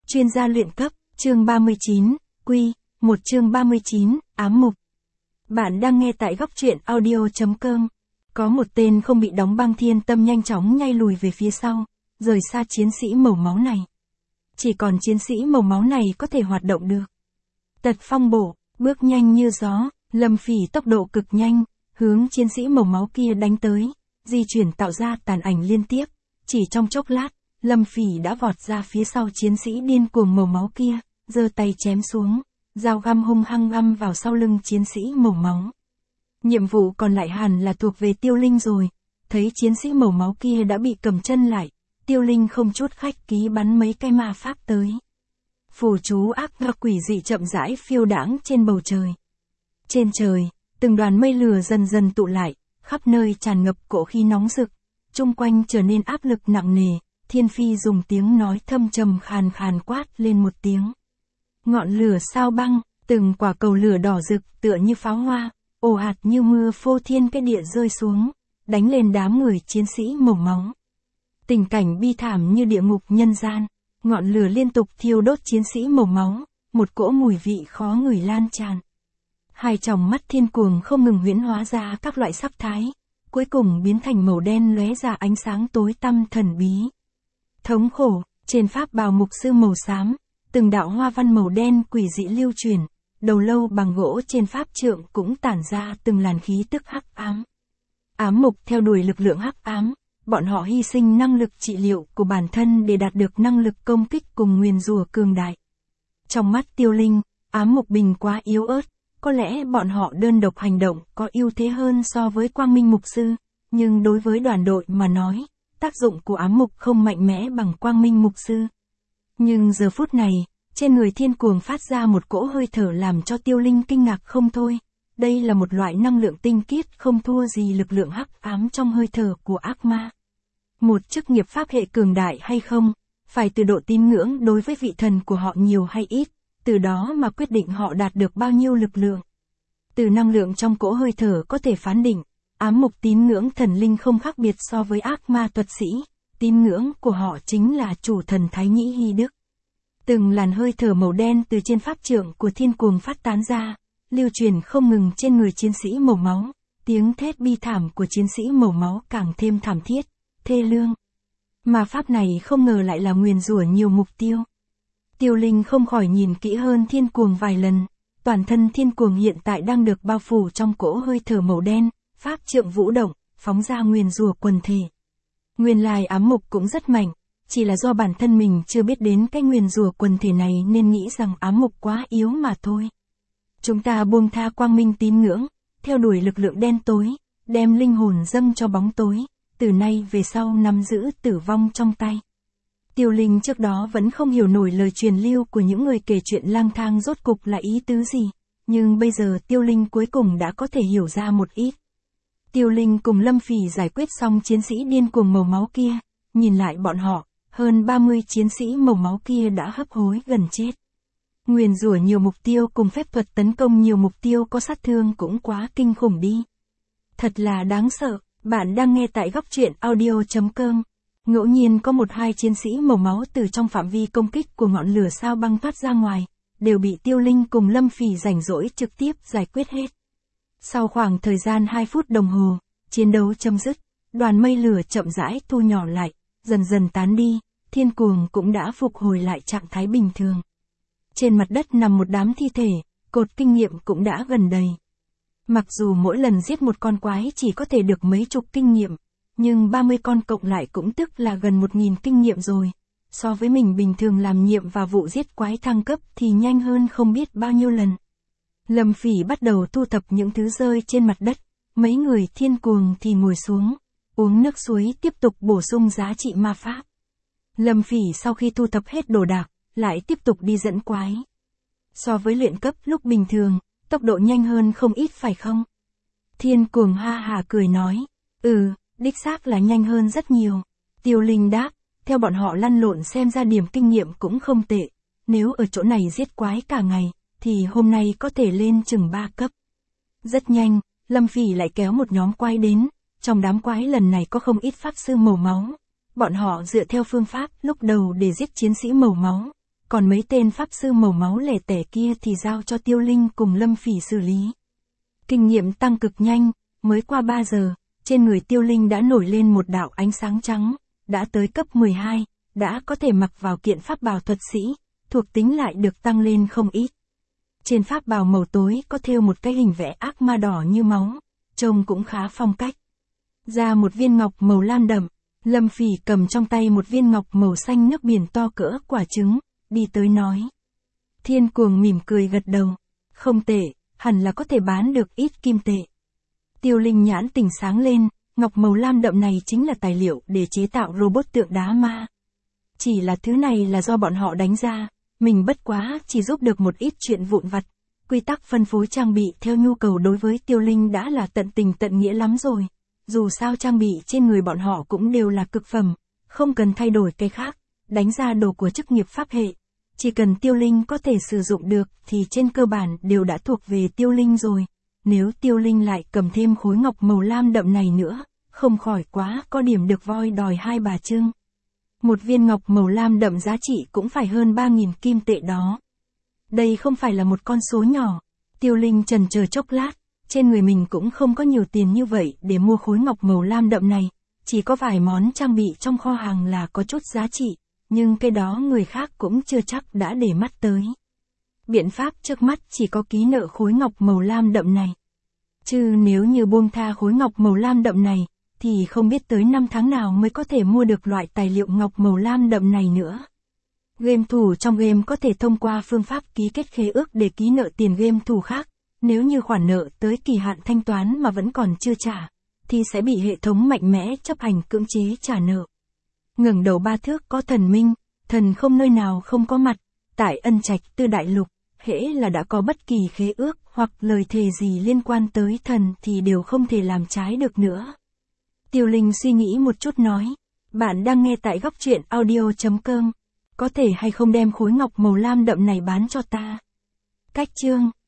Chuyên gia luyện cấp, chương 39, chương 39, ám mục. Bạn đang nghe tại góc truyện audio.com. Có một tên không bị đóng băng thiên tâm nhanh chóng nhay lùi về phía sau, rời xa chiến sĩ màu máu này. Chỉ còn chiến sĩ màu máu này có thể hoạt động được. Tật phong bổ, bước nhanh như gió, Lâm Phỉ tốc độ cực nhanh, hướng chiến sĩ màu máu kia đánh tới, di chuyển tạo ra tàn ảnh liên tiếp. Chỉ trong chốc lát, Lâm Phỉ đã vọt ra phía sau chiến sĩ điên cuồng màu máu kia, giơ tay chém xuống, dao găm hung hăng găm vào sau lưng chiến sĩ màu máu. Nhiệm vụ còn lại hẳn là thuộc về Tiêu Linh rồi, thấy chiến sĩ màu máu kia đã bị cầm chân lại, Tiêu Linh không chút khách ký bắn mấy cái ma pháp tới. Phù chú ác và quỷ dị chậm rãi phiêu đãng trên bầu trời. Trên trời, từng đoàn mây lửa dần dần tụ lại, khắp nơi tràn ngập cỗ khí nóng rực, chung quanh trở nên áp lực nặng nề. Thiên Phi dùng tiếng nói thâm trầm khàn khàn quát lên một tiếng. Ngọn lửa sao băng, từng quả cầu lửa đỏ rực tựa như pháo hoa, ồ ạt như mưa phô thiên cái địa rơi xuống, đánh lên đám người chiến sĩ màu máu. Tình cảnh bi thảm như địa ngục nhân gian, ngọn lửa liên tục thiêu đốt chiến sĩ màu máu, một cỗ mùi vị khó ngửi lan tràn. Hai tròng mắt thiên cuồng không ngừng huyễn hóa ra các loại sắc thái, cuối cùng biến thành màu đen lóe ra ánh sáng tối tăm thần bí. Thống khổ, trên pháp bào mục sư màu xám, từng đạo hoa văn màu đen quỷ dị lưu truyền, đầu lâu bằng gỗ trên pháp trượng cũng tản ra từng làn khí tức hắc ám. Ám mục theo đuổi lực lượng hắc ám, bọn họ hy sinh năng lực trị liệu của bản thân để đạt được năng lực công kích cùng nguyền rủa cường đại. Trong mắt Tiêu Linh, ám mục bình quá yếu ớt, có lẽ bọn họ đơn độc hành động có ưu thế hơn so với Quang Minh mục sư, nhưng đối với đoàn đội mà nói, tác dụng của ám mục không mạnh mẽ bằng Quang Minh mục sư. Nhưng giờ phút này, trên người thiên cuồng phát ra một cỗ hơi thở làm cho Tiêu Linh kinh ngạc không thôi. Đây là một loại năng lượng tinh khiết không thua gì lực lượng hắc ám trong hơi thở của ác ma. Một chức nghiệp pháp hệ cường đại hay không, phải từ độ tín ngưỡng đối với vị thần của họ nhiều hay ít, từ đó mà quyết định họ đạt được bao nhiêu lực lượng. Từ năng lượng trong cỗ hơi thở có thể phán định, ám mục tín ngưỡng thần linh không khác biệt so với ác ma thuật sĩ, tín ngưỡng của họ chính là chủ thần Thái Nhĩ Hy Đức. Từng làn hơi thở màu đen từ trên pháp trượng của thiên cuồng phát tán ra, lưu truyền không ngừng trên người chiến sĩ màu máu, tiếng thét bi thảm của chiến sĩ màu máu càng thêm thảm thiết, thê lương. Mà pháp này không ngờ lại là nguyền rủa nhiều mục tiêu. Tiêu Linh không khỏi nhìn kỹ hơn thiên cuồng vài lần, toàn thân thiên cuồng hiện tại đang được bao phủ trong cỗ hơi thở màu đen, pháp trượng vũ động, phóng ra nguyền rủa quần thể. Nguyên lai ám mục cũng rất mạnh, chỉ là do bản thân mình chưa biết đến cái nguyền rủa quần thể này nên nghĩ rằng ám mục quá yếu mà thôi. Chúng ta buông tha quang minh tín ngưỡng, theo đuổi lực lượng đen tối, đem linh hồn dâng cho bóng tối, từ nay về sau nắm giữ tử vong trong tay. Tiêu Linh trước đó vẫn không hiểu nổi lời truyền lưu của những người kể chuyện lang thang rốt cục là ý tứ gì, nhưng bây giờ Tiêu Linh cuối cùng đã có thể hiểu ra một ít. Tiêu Linh cùng Lâm Phỉ giải quyết xong chiến sĩ điên cuồng màu máu kia, nhìn lại bọn họ, hơn 30 chiến sĩ màu máu kia đã hấp hối gần chết. Nguyền rủa nhiều mục tiêu cùng phép thuật tấn công nhiều mục tiêu có sát thương cũng quá kinh khủng đi. Thật là đáng sợ, bạn đang nghe tại góc truyện audio.com. Ngẫu nhiên có một hai chiến sĩ màu máu từ trong phạm vi công kích của ngọn lửa sao băng thoát ra ngoài, đều bị Tiêu Linh cùng Lâm Phỉ rảnh rỗi trực tiếp giải quyết hết. Sau khoảng thời gian 2 phút đồng hồ, chiến đấu chấm dứt, đoàn mây lửa chậm rãi thu nhỏ lại, dần dần tán đi, thiên cuồng cũng đã phục hồi lại trạng thái bình thường. Trên mặt đất nằm một đám thi thể, cột kinh nghiệm cũng đã gần đầy. Mặc dù mỗi lần giết một con quái chỉ có thể được mấy chục kinh nghiệm, nhưng 30 con cộng lại cũng tức là gần 1000 kinh nghiệm rồi. So với mình bình thường làm nhiệm và vụ giết quái thăng cấp thì nhanh hơn không biết bao nhiêu lần. Lâm Phỉ bắt đầu thu thập những thứ rơi trên mặt đất, mấy người thiên cuồng thì ngồi xuống, uống nước suối tiếp tục bổ sung giá trị ma pháp. Lâm Phỉ sau khi thu thập hết đồ đạc, lại tiếp tục đi dẫn quái. So với luyện cấp lúc bình thường, tốc độ nhanh hơn không ít phải không? Thiên cuồng ha hà cười nói, đích xác là nhanh hơn rất nhiều. Tiêu Linh đáp, theo bọn họ lăn lộn xem ra điểm kinh nghiệm cũng không tệ, nếu ở chỗ này giết quái cả ngày, thì hôm nay có thể lên chừng 3 cấp. Rất nhanh, Lâm Phỉ lại kéo một nhóm quái đến, trong đám quái lần này có không ít pháp sư màu máu. Bọn họ dựa theo phương pháp lúc đầu để giết chiến sĩ màu máu, còn mấy tên pháp sư màu máu lẻ tẻ kia thì giao cho Tiêu Linh cùng Lâm Phỉ xử lý. Kinh nghiệm tăng cực nhanh, mới qua 3 giờ, trên người Tiêu Linh đã nổi lên một đạo ánh sáng trắng, đã tới cấp 12, đã có thể mặc vào kiện pháp bào thuật sĩ, thuộc tính lại được tăng lên không ít. Trên pháp bào màu tối có thêu một cái hình vẽ ác ma đỏ như máu, trông cũng khá phong cách. Ra một viên ngọc màu lam đậm, Lâm Phỉ cầm trong tay một viên ngọc màu xanh nước biển to cỡ quả trứng, đi tới nói. Thiên Cuồng mỉm cười gật đầu. Không tệ, hẳn là có thể bán được ít kim tệ. Tiêu Linh nhãn tỉnh sáng lên, ngọc màu lam đậm này chính là tài liệu để chế tạo robot tượng đá ma. Chỉ là thứ này là do bọn họ đánh ra, mình bất quá chỉ giúp được một ít chuyện vụn vặt. Quy tắc phân phối trang bị theo nhu cầu đối với Tiêu Linh đã là tận tình tận nghĩa lắm rồi. Dù sao trang bị trên người bọn họ cũng đều là cực phẩm, không cần thay đổi cái khác, đánh ra đồ của chức nghiệp pháp hệ. Chỉ cần Tiêu Linh có thể sử dụng được thì trên cơ bản đều đã thuộc về Tiêu Linh rồi. Nếu Tiêu Linh lại cầm thêm khối ngọc màu lam đậm này nữa, không khỏi quá có điểm được voi đòi hai bà trưng. Một viên ngọc màu lam đậm giá trị cũng phải hơn 3.000 kim tệ đó. Đây không phải là một con số nhỏ. Tiêu Linh chần chờ chốc lát, trên người mình cũng không có nhiều tiền như vậy để mua khối ngọc màu lam đậm này. Chỉ có vài món trang bị trong kho hàng là có chút giá trị, nhưng cái đó người khác cũng chưa chắc đã để mắt tới. Biện pháp trước mắt chỉ có ký nợ khối ngọc màu lam đậm này. Chứ nếu như buông tha khối ngọc màu lam đậm này, thì không biết tới 5 tháng nào mới có thể mua được loại tài liệu ngọc màu lam đậm này nữa. Game thủ trong game có thể thông qua phương pháp ký kết khế ước để ký nợ tiền game thủ khác. Nếu như khoản nợ tới kỳ hạn thanh toán mà vẫn còn chưa trả, thì sẽ bị hệ thống mạnh mẽ chấp hành cưỡng chế trả nợ. Ngẩng đầu 3 thước có thần minh, thần không nơi nào không có mặt. Tại Ân Trạch Tư Đại Lục, hễ là đã có bất kỳ khế ước hoặc lời thề gì liên quan tới thần thì đều không thể làm trái được nữa. Tiêu Linh suy nghĩ một chút nói, bạn đang nghe tại góc truyện audio.com, có thể hay không đem khối ngọc màu lam đậm này bán cho ta? Cách chương